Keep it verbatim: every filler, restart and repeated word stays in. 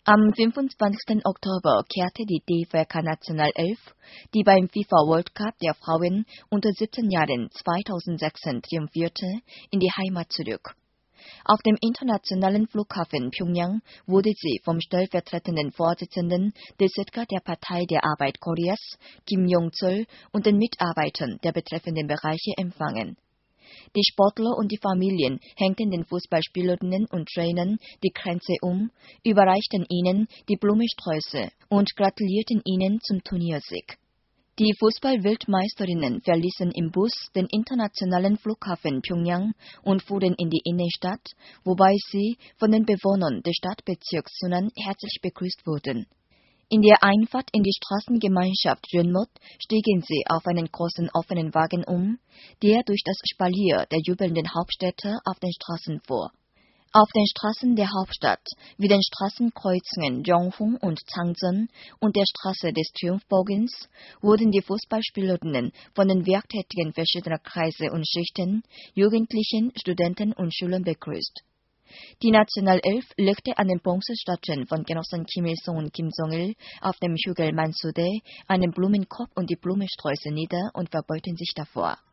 Am fünfundzwanzigsten Oktober kehrte die D V K-Nationalelf, die beim FIFA World Cup der Frauen unter siebzehn Jahren zweitausendsechs triumphierte, in die Heimat zurück. Auf dem internationalen Flughafen Pjöngjang wurde sie vom stellvertretenden Vorsitzenden des S E D K der Partei der Arbeit Koreas, Kim Yong-chol, und den Mitarbeitern der betreffenden Bereiche empfangen. Die Sportler und die Familien hängten den Fußballspielerinnen und Trainern die Kränze um, überreichten ihnen die Blumensträuße und gratulierten ihnen zum Turniersieg. Die Fußball-Weltmeisterinnen verließen im Bus den internationalen Flughafen Pjöngjang und fuhren in die Innenstadt, wobei sie von den Bewohnern des Stadtbezirks Sunan herzlich begrüßt wurden. In der Einfahrt in die Straßengemeinschaft Jeonmot stiegen sie auf einen großen offenen Wagen um, der durch das Spalier der jubelnden Hauptstädte auf den Straßen fuhr. Auf den Straßen der Hauptstadt, wie den Straßenkreuzungen Jongfung und Changjeon und der Straße des Triumphbogens, wurden die Fußballspielerinnen von den Werktätigen verschiedener Kreise und Schichten, Jugendlichen, Studenten und Schülern begrüßt. Die Nationalelf legte an den Bronzestatuen von Genossen Kim Il-sung und Kim Jong-il auf dem Hügel Mansudae einen Blumenkorb und die Blumensträuße nieder und verbeugten sich davor.